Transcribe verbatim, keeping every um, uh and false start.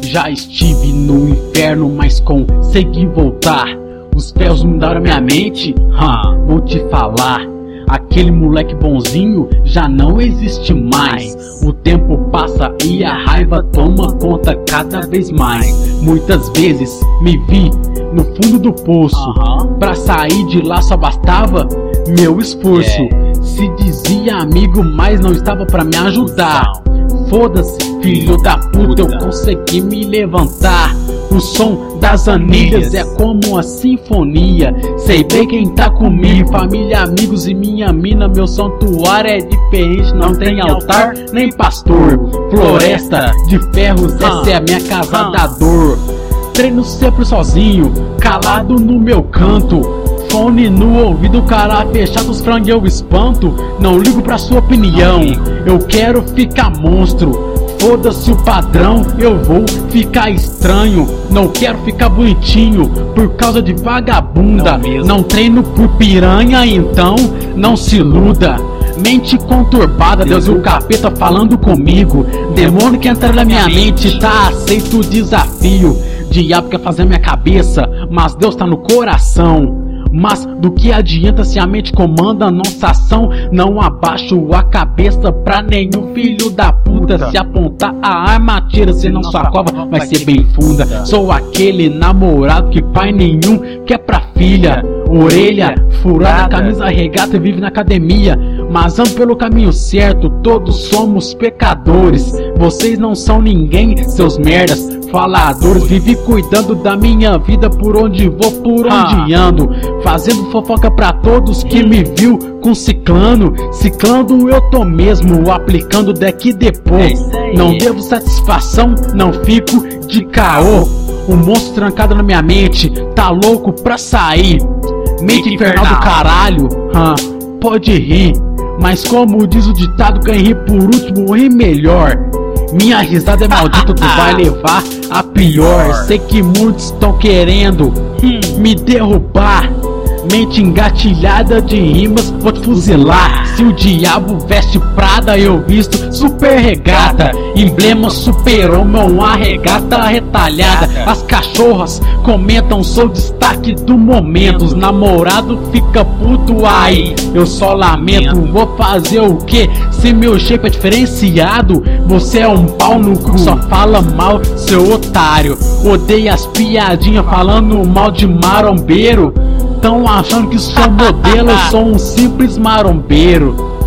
Já estive no inferno, mas consegui voltar. Os ferros mudaram minha mente, hum, vou te falar. Aquele moleque bonzinho já não existe mais. O tempo passa e a raiva toma conta cada vez mais. Muitas vezes me vi no fundo do poço. Uhum. Pra sair de lá só bastava meu esforço. Yeah. Se dizia amigo, mas não estava pra me ajudar. Foda-se, filho da puta, eu consegui me levantar. O som das anilhas é como uma sinfonia. Sei bem quem tá comigo, família, amigos e minha mina. Meu santuário é diferente, não tem altar nem pastor. Floresta de ferros, essa é a minha casa da dor. Treino sempre sozinho, calado no meu canto. Fone no ouvido, cara fechado, os frangos eu espanto. Não ligo pra sua opinião, eu quero ficar monstro. Foda-se o padrão, eu vou ficar estranho. Não quero ficar bonitinho por causa de vagabunda. Não, não treino por piranha, então não se iluda. Mente conturbada, Deus e o capeta falando comigo. Demônio que entra na minha mente, tá aceito o desafio. Diabo quer fazer minha cabeça, mas Deus tá no coração. Mas do que adianta se a mente comanda a nossa ação? Não abaixo a cabeça pra nenhum filho da puta. Se apontar a arma, tira, senão sua cova vai ser bem funda. Sou aquele namorado que pai nenhum quer pra filha. Orelha furada, camisa regata e vive na academia. Mas ando pelo caminho certo, todos somos pecadores. Vocês não são ninguém, seus merdas faladores. Vivi cuidando da minha vida, por onde vou, por onde ando. Fazendo fofoca pra todos que me viu com ciclano. Ciclando eu tô mesmo, aplicando deck depois. Não devo satisfação, não fico de caô. O monstro trancado na minha mente, tá louco pra sair. Mente infernal do caralho, hum, pode rir. Mas como diz o ditado, quem ri por último ri melhor. Minha risada é maldita, tu vai levar a pior. Sei que muitos estão querendo me derrubar. Mente engatilhada de rimas, vou te fuzilar. Se o diabo veste Prada, eu visto super regata. Emblema super-homem, uma regata retalhada. As cachorras comentam, sou destaque do momento. Os namorados fica puto, aí eu só lamento. Vou fazer o que? Se meu shape é diferenciado. Você é um pau no cu, só fala mal, seu otário. Odeia as piadinhas falando mal de marombeiro. Tão achando que sou modelo, eu sou um simples marombeiro.